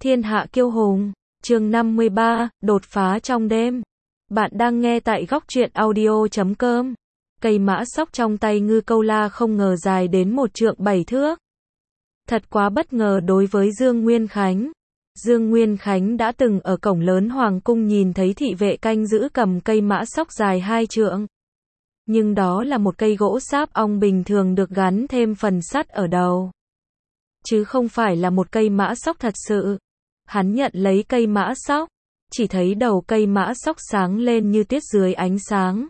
Thiên hạ kiêu hùng, chương 53, đột phá trong đêm. Bạn đang nghe tại góc truyện audio.com. Cây mã sóc trong tay Ngư Câu La không ngờ dài đến 1 trượng 7 thước. Thật quá bất ngờ đối với Dương Nguyên Khánh. Dương Nguyên Khánh đã từng ở cổng lớn Hoàng cung nhìn thấy thị vệ canh giữ cầm cây mã sóc dài 2 trượng. Nhưng đó là một cây gỗ sáp ong bình thường được gắn thêm phần sắt ở đầu. Chứ không phải là một cây mã sóc thật sự. Hắn nhận lấy cây mã sóc, chỉ thấy đầu cây mã sóc sáng lên như tuyết dưới ánh sáng.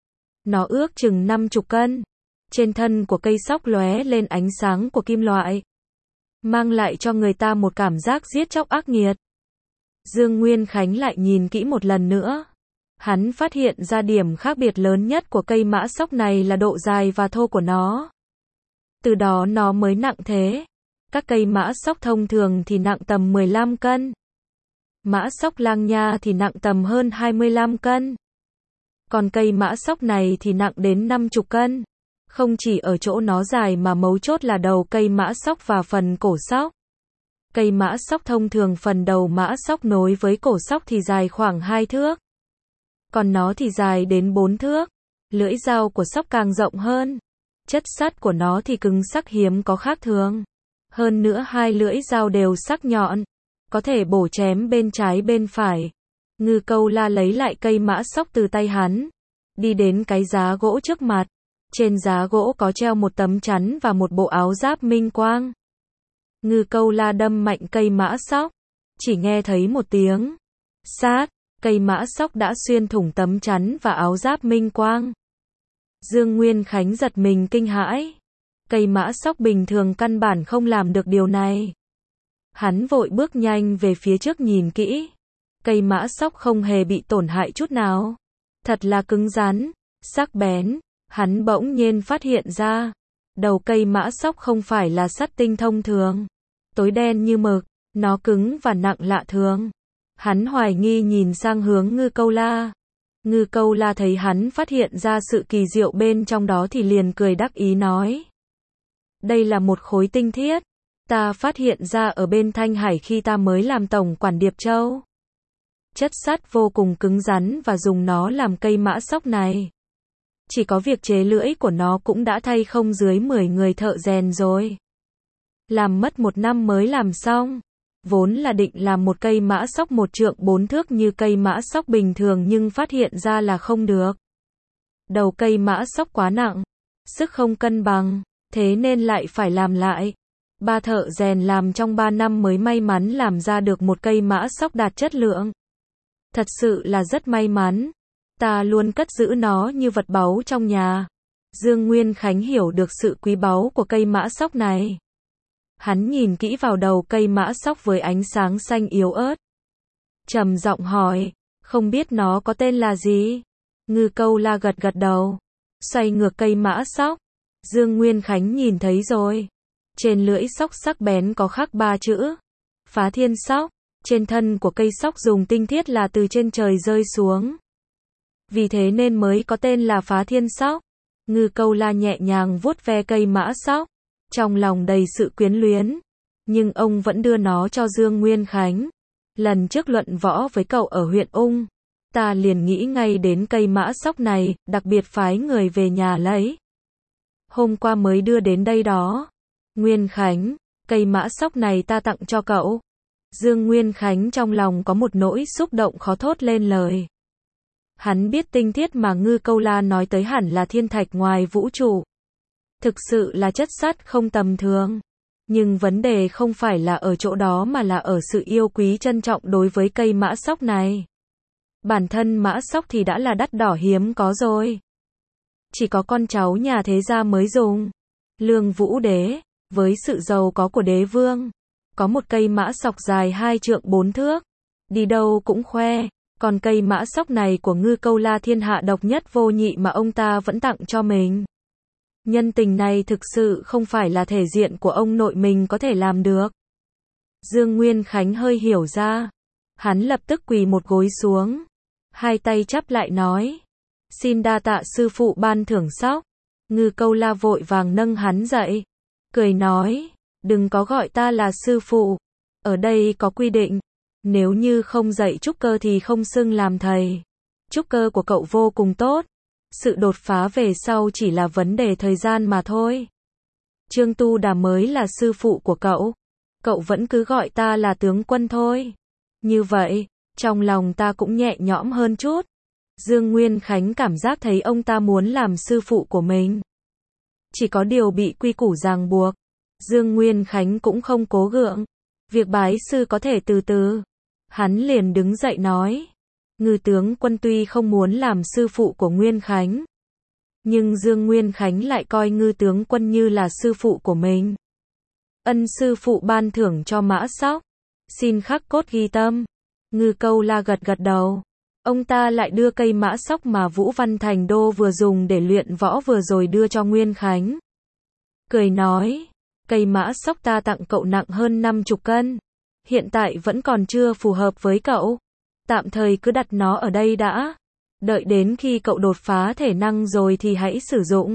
Nó ước chừng 50 cân. Trên thân của cây sóc lóe lên ánh sáng của kim loại, mang lại cho người ta một cảm giác giết chóc ác nghiệt. Dương Nguyên Khánh lại nhìn kỹ một lần nữa. Hắn phát hiện ra điểm khác biệt lớn nhất của cây mã sóc này là độ dài và thô của nó. Từ đó nó mới nặng thế. Các cây mã sóc thông thường thì nặng tầm 15 cân. Mã sóc Lang Nha thì nặng tầm hơn 25 cân. Còn cây mã sóc này thì nặng đến 50 cân. Không chỉ ở chỗ nó dài mà mấu chốt là đầu cây mã sóc và phần cổ sóc. Cây mã sóc thông thường phần đầu mã sóc nối với cổ sóc thì dài khoảng 2 thước. Còn nó thì dài đến 4 thước. Lưỡi dao của sóc càng rộng hơn. Chất sắt của nó thì cứng sắc hiếm có khác thường. Hơn nữa hai lưỡi dao đều sắc nhọn, có thể bổ chém bên trái bên phải. Ngư Câu La lấy lại cây mã sóc từ tay hắn, đi đến cái giá gỗ trước mặt. Trên giá gỗ có treo một tấm chắn và một bộ áo giáp minh quang. Ngư Câu La đâm mạnh cây mã sóc, chỉ nghe thấy một tiếng sát, cây mã sóc đã xuyên thủng tấm chắn và áo giáp minh quang. Dương Nguyên Khánh giật mình kinh hãi. Cây mã sóc bình thường căn bản không làm được điều này. Hắn vội bước nhanh về phía trước nhìn kỹ. Cây mã sóc không hề bị tổn hại chút nào. Thật là cứng rắn, sắc bén. Hắn bỗng nhiên phát hiện ra, đầu cây mã sóc không phải là sắt tinh thông thường. Tối đen như mực, nó cứng và nặng lạ thường. Hắn hoài nghi nhìn sang hướng Ngư Câu La. Ngư Câu La thấy hắn phát hiện ra sự kỳ diệu bên trong đó thì liền cười đắc ý nói. Đây là một khối tinh thiết. Ta phát hiện ra ở bên Thanh Hải khi ta mới làm tổng quản Điệp Châu. Chất sắt vô cùng cứng rắn và dùng nó làm cây mã sóc này. Chỉ có việc chế lưỡi của nó cũng đã thay không dưới 10 người thợ rèn rồi. Làm mất 1 năm mới làm xong. Vốn là định làm một cây mã sóc 1 trượng 4 thước như cây mã sóc bình thường nhưng phát hiện ra là không được. Đầu cây mã sóc quá nặng, sức không cân bằng. Thế nên lại phải làm lại. 3 thợ rèn làm trong 3 năm mới may mắn làm ra được một cây mã sóc đạt chất lượng. Thật sự là rất may mắn. Ta luôn cất giữ nó như vật báu trong nhà. Dương Nguyên Khánh hiểu được sự quý báu của cây mã sóc này. Hắn nhìn kỹ vào đầu cây mã sóc với ánh sáng xanh yếu ớt. Trầm giọng hỏi, không biết nó có tên là gì? Ngư Câu La gật gật đầu. Xoay ngược cây mã sóc. Dương Nguyên Khánh nhìn thấy rồi. Trên lưỡi sóc sắc bén có khắc 3 chữ. Phá thiên sóc. Trên thân của cây sóc dùng tinh thiết là từ trên trời rơi xuống. Vì thế nên mới có tên là phá thiên sóc. Ngư Câu La nhẹ nhàng vuốt ve cây mã sóc. Trong lòng đầy sự quyến luyến. Nhưng ông vẫn đưa nó cho Dương Nguyên Khánh. Lần trước luận võ với cậu ở huyện Ung. Ta liền nghĩ ngay đến cây mã sóc này, đặc biệt phái người về nhà lấy. Hôm qua mới đưa đến đây đó. Nguyên Khánh, cây mã sóc này ta tặng cho cậu. Dương Nguyên Khánh trong lòng có một nỗi xúc động khó thốt lên lời. Hắn biết tinh thiết mà Ngư Câu La nói tới hẳn là thiên thạch ngoài vũ trụ. Thực sự là chất sắt không tầm thường. Nhưng vấn đề không phải là ở chỗ đó mà là ở sự yêu quý trân trọng đối với cây mã sóc này. Bản thân mã sóc thì đã là đắt đỏ hiếm có rồi. Chỉ có con cháu nhà thế gia mới dùng. Lương Vũ Đế, với sự giàu có của đế vương, có một cây mã sóc dài 2 trượng 4 thước. Đi đâu cũng khoe. Còn cây mã sóc này của Ngư Câu La thiên hạ độc nhất vô nhị mà ông ta vẫn tặng cho mình. Nhân tình này thực sự không phải là thể diện của ông nội mình có thể làm được. Dương Nguyên Khánh hơi hiểu ra. Hắn lập tức quỳ một gối xuống. Hai tay chắp lại nói. Xin đa tạ sư phụ ban thưởng sóc. Ngư Câu La vội vàng nâng hắn dậy. Cười nói. Đừng có gọi ta là sư phụ. Ở đây có quy định, nếu như không dạy trúc cơ thì không xưng làm thầy. Trúc cơ của cậu vô cùng tốt. Sự đột phá về sau chỉ là vấn đề thời gian mà thôi. Trương Tu Đà mới là sư phụ của cậu. Cậu vẫn cứ gọi ta là tướng quân thôi. Như vậy, trong lòng ta cũng nhẹ nhõm hơn chút. Dương Nguyên Khánh cảm giác thấy ông ta muốn làm sư phụ của mình. Chỉ có điều bị quy củ ràng buộc. Dương Nguyên Khánh cũng không cố gượng. Việc bái sư có thể từ từ. Hắn liền đứng dậy nói. Ngư tướng quân tuy không muốn làm sư phụ của Nguyên Khánh. Nhưng Dương Nguyên Khánh lại coi Ngư tướng quân như là sư phụ của mình. Ân sư phụ ban thưởng cho Mã Sóc. Xin khắc cốt ghi tâm. Ngư Câu La gật gật đầu. Ông ta lại đưa cây Mã Sóc mà Vũ Văn Thành Đô vừa dùng để luyện võ vừa rồi đưa cho Nguyên Khánh. Cười nói, cây Mã Sóc ta tặng cậu nặng hơn 50 cân. Hiện tại vẫn còn chưa phù hợp với cậu. Tạm thời cứ đặt nó ở đây đã. Đợi đến khi cậu đột phá thể năng rồi thì hãy sử dụng.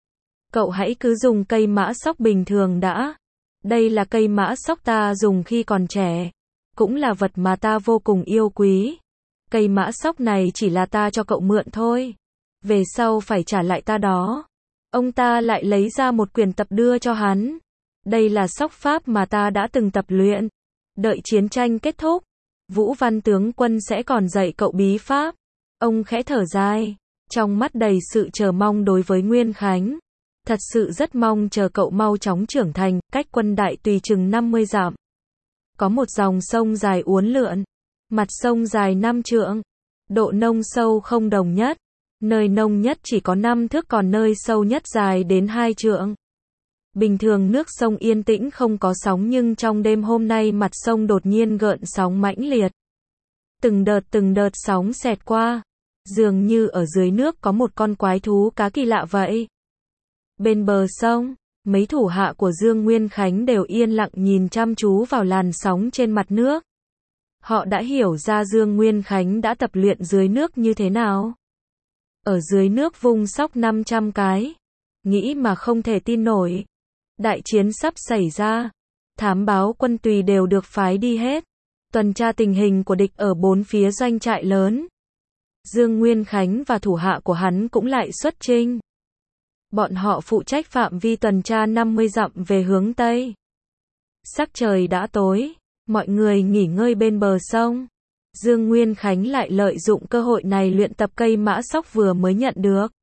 Cậu hãy cứ dùng cây Mã Sóc bình thường đã. Đây là cây Mã Sóc ta dùng khi còn trẻ. Cũng là vật mà ta vô cùng yêu quý. Cây Mã Sóc này chỉ là ta cho cậu mượn thôi. Về sau phải trả lại ta đó. Ông ta lại lấy ra một quyển tập đưa cho hắn. Đây là sóc pháp mà ta đã từng tập luyện. Đợi chiến tranh kết thúc, Vũ Văn tướng quân sẽ còn dạy cậu bí pháp. Ông khẽ thở dài, trong mắt đầy sự chờ mong đối với Nguyên Khánh. Thật sự rất mong chờ cậu mau chóng trưởng thành, cách Quân Đại Tùy chừng 50 dặm. Có một dòng sông dài uốn lượn, mặt sông dài 5 trượng, độ nông sâu không đồng nhất. Nơi nông nhất chỉ có 5 thước còn nơi sâu nhất dài đến 2 trượng. Bình thường nước sông yên tĩnh không có sóng nhưng trong đêm hôm nay mặt sông đột nhiên gợn sóng mãnh liệt. Từng đợt sóng xẹt qua. Dường như ở dưới nước có một con quái thú cá kỳ lạ vậy. Bên bờ sông, mấy thủ hạ của Dương Nguyên Khánh đều yên lặng nhìn chăm chú vào làn sóng trên mặt nước. Họ đã hiểu ra Dương Nguyên Khánh đã tập luyện dưới nước như thế nào. Ở dưới nước vung sóc 500 cái. Nghĩ mà không thể tin nổi. Đại chiến sắp xảy ra. Thám báo quân tùy đều được phái đi hết. Tuần tra tình hình của địch ở 4 phía doanh trại lớn. Dương Nguyên Khánh và thủ hạ của hắn cũng lại xuất chinh. Bọn họ phụ trách phạm vi tuần tra 50 dặm về hướng Tây. Sắc trời đã tối. Mọi người nghỉ ngơi bên bờ sông. Dương Nguyên Khánh lại lợi dụng cơ hội này luyện tập cây Mã Sóc vừa mới nhận được.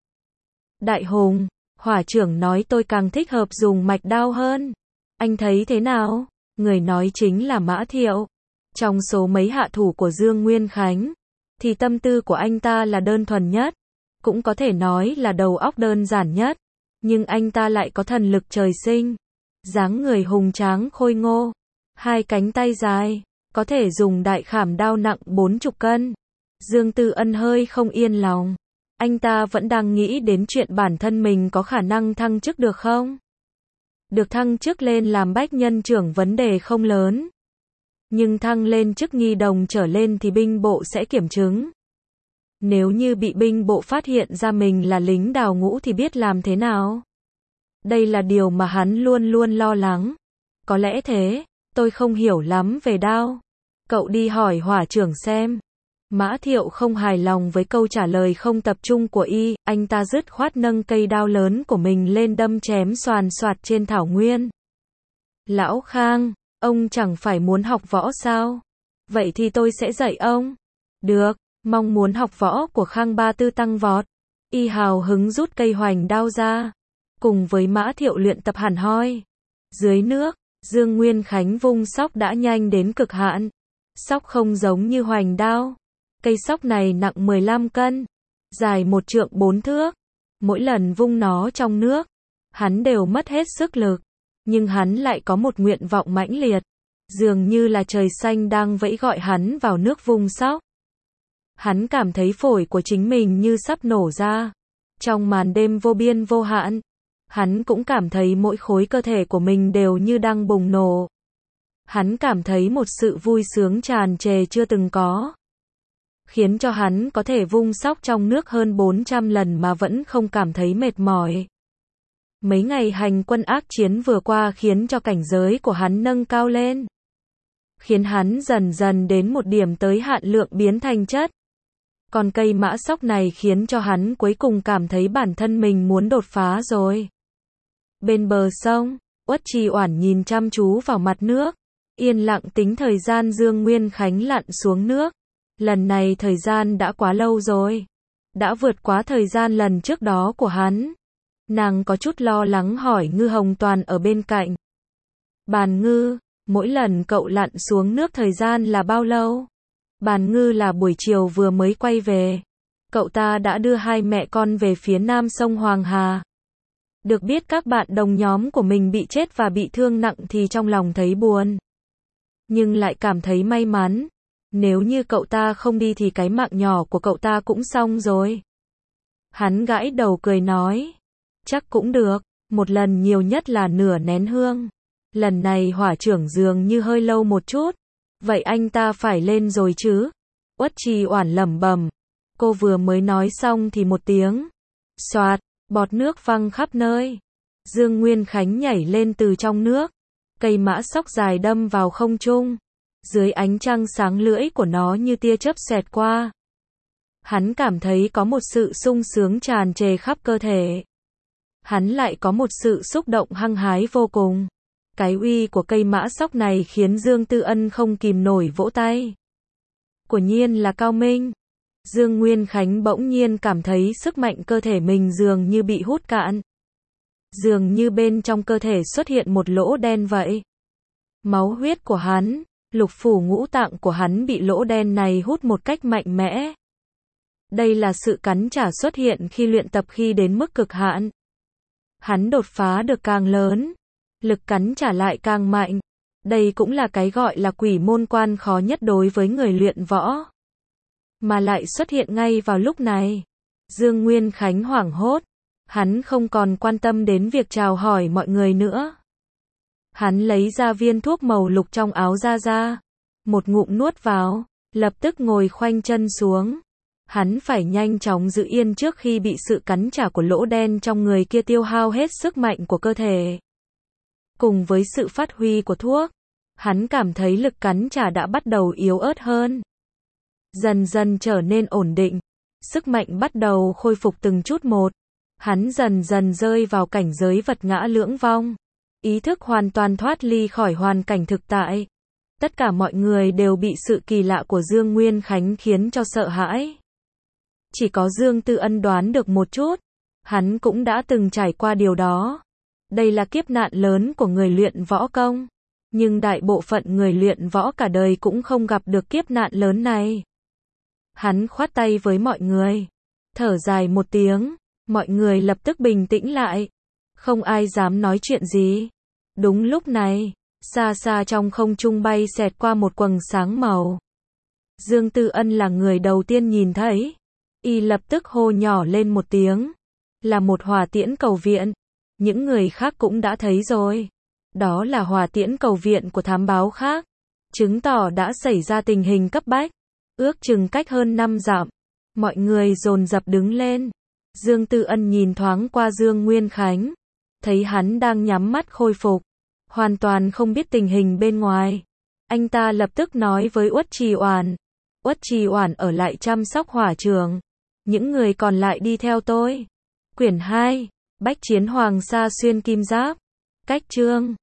Đại Hùng, hỏa trưởng nói tôi càng thích hợp dùng mạch đao hơn. Anh thấy thế nào? Người nói chính là Mã Thiệu. Trong số mấy hạ thủ của Dương Nguyên Khánh, thì tâm tư của anh ta là đơn thuần nhất. Cũng có thể nói là đầu óc đơn giản nhất. Nhưng anh ta lại có thần lực trời sinh. Dáng người hùng tráng khôi ngô. 2 cánh tay dài. Có thể dùng đại khảm đao nặng 40 cân. Dương Tư Ân hơi không yên lòng. Anh ta vẫn đang nghĩ đến chuyện bản thân mình có khả năng thăng chức được không? Được thăng chức lên làm bách nhân trưởng vấn đề không lớn. Nhưng thăng lên chức nghi đồng trở lên thì binh bộ sẽ kiểm chứng. Nếu như bị binh bộ phát hiện ra mình là lính đào ngũ thì biết làm thế nào? Đây là điều mà hắn luôn luôn lo lắng. Có lẽ thế, tôi không hiểu lắm về đao. Cậu đi hỏi hỏa trưởng xem. Mã Thiệu không hài lòng với câu trả lời không tập trung của y, anh ta dứt khoát nâng cây đao lớn của mình lên đâm chém xoàn xoạt trên thảo nguyên. Lão Khang, ông chẳng phải muốn học võ sao? Vậy thì tôi sẽ dạy ông. Được, mong muốn học võ của Khang Ba Tư tăng vọt. Y hào hứng rút cây hoành đao ra. Cùng với Mã Thiệu luyện tập hẳn hoi. Dưới nước, Dương Nguyên Khánh vung sóc đã nhanh đến cực hạn. Sóc không giống như hoành đao. Cây sóc này nặng 15 cân, dài 1 trượng 4 thước. Mỗi lần vung nó trong nước, hắn đều mất hết sức lực. Nhưng hắn lại có một nguyện vọng mãnh liệt. Dường như là trời xanh đang vẫy gọi hắn vào nước vung sóc. Hắn cảm thấy phổi của chính mình như sắp nổ ra. Trong màn đêm vô biên vô hạn, hắn cũng cảm thấy mỗi khối cơ thể của mình đều như đang bùng nổ. Hắn cảm thấy một sự vui sướng tràn trề chưa từng có. Khiến cho hắn có thể vung sóc trong nước hơn 400 lần mà vẫn không cảm thấy mệt mỏi. Mấy ngày hành quân ác chiến vừa qua khiến cho cảnh giới của hắn nâng cao lên. khiến hắn dần dần đến một điểm tới hạn lượng biến thành chất. Còn cây mã sóc này khiến cho hắn cuối cùng cảm thấy bản thân mình muốn đột phá rồi. Bên bờ sông, Uất Trì Oản nhìn chăm chú vào mặt nước, yên lặng tính thời gian Dương Nguyên Khánh lặn xuống nước. Lần này thời gian đã quá lâu rồi, đã vượt quá thời gian lần trước đó của hắn. Nàng có chút lo lắng hỏi Ngư Hồng Toàn ở bên cạnh. Bàn Ngư, mỗi lần cậu lặn xuống nước thời gian là bao lâu? Bàn Ngư là buổi chiều vừa mới quay về. Cậu ta đã đưa hai mẹ con về phía nam sông Hoàng Hà. Được biết các bạn đồng nhóm của mình bị chết và bị thương nặng thì trong lòng thấy buồn. Nhưng lại cảm thấy may mắn. Nếu như cậu ta không đi thì cái mạng nhỏ của cậu ta cũng xong rồi. Hắn gãi đầu cười nói. Chắc cũng được, một lần nhiều nhất là nửa nén hương. Lần này hỏa trưởng dường như hơi lâu một chút. Vậy anh ta phải lên rồi chứ? Uất Trì Oản lẩm bẩm. Cô vừa mới nói xong thì một tiếng. Xoạt, bọt nước văng khắp nơi. Dương Nguyên Khánh nhảy lên từ trong nước. Cây mã sóc dài đâm vào không trung. Dưới ánh trăng sáng lưỡi của nó như tia chớp xẹt qua. Hắn cảm thấy có một sự sung sướng tràn trề khắp cơ thể. Hắn lại có một sự xúc động hăng hái vô cùng. Cái uy của cây mã sóc này khiến Dương Tư Ân không kìm nổi vỗ tay. Quả nhiên là cao minh. Dương Nguyên Khánh bỗng nhiên cảm thấy sức mạnh cơ thể mình dường như bị hút cạn. Dường như bên trong cơ thể xuất hiện một lỗ đen vậy. Máu huyết của hắn, lục phủ ngũ tạng của hắn bị lỗ đen này hút một cách mạnh mẽ. Đây là sự cắn trả xuất hiện khi luyện tập khi đến mức cực hạn. Hắn đột phá được càng lớn, lực cắn trả lại càng mạnh. Đây cũng là cái gọi là quỷ môn quan khó nhất đối với người luyện võ. Mà lại xuất hiện ngay vào lúc này. Dương Nguyên Khánh hoảng hốt. Hắn không còn quan tâm đến việc chào hỏi mọi người nữa. Hắn lấy ra viên thuốc màu lục trong áo ra. Một ngụm nuốt vào, lập tức ngồi khoanh chân xuống. Hắn phải nhanh chóng giữ yên trước khi bị sự cắn trả của lỗ đen trong người kia tiêu hao hết sức mạnh của cơ thể. Cùng với sự phát huy của thuốc, hắn cảm thấy lực cắn trả đã bắt đầu yếu ớt hơn. Dần dần trở nên ổn định. Sức mạnh bắt đầu khôi phục từng chút một. Hắn dần dần rơi vào cảnh giới vật ngã lưỡng vong. Ý thức hoàn toàn thoát ly khỏi hoàn cảnh thực tại. Tất cả mọi người đều bị sự kỳ lạ của Dương Nguyên Khánh khiến cho sợ hãi. Chỉ có Dương Tư Ân đoán được một chút. Hắn cũng đã từng trải qua điều đó. Đây là kiếp nạn lớn của người luyện võ công. Nhưng đại bộ phận người luyện võ cả đời cũng không gặp được kiếp nạn lớn này. Hắn khoát tay với mọi người. Thở dài một tiếng. Mọi người lập tức bình tĩnh lại. Không ai dám nói chuyện gì. Đúng lúc này, xa xa trong không trung bay xẹt qua một quầng sáng màu. Dương Tư Ân là người đầu tiên nhìn thấy. Y lập tức hô nhỏ lên một tiếng. Là một hỏa tiễn cầu viện. Những người khác cũng đã thấy rồi. Đó là hỏa tiễn cầu viện của thám báo khác. Chứng tỏ đã xảy ra tình hình cấp bách. Ước chừng cách hơn 5 dặm. Mọi người dồn dập đứng lên. Dương Tư Ân nhìn thoáng qua Dương Nguyên Khánh. Thấy hắn đang nhắm mắt khôi phục. Hoàn toàn không biết tình hình bên ngoài. Anh ta lập tức nói với Uất Trì Oản. Uất Trì Oản ở lại chăm sóc hỏa trường. Những người còn lại đi theo tôi. Quyển 2. Bách chiến Hoàng Sa xuyên kim giáp. Cách chương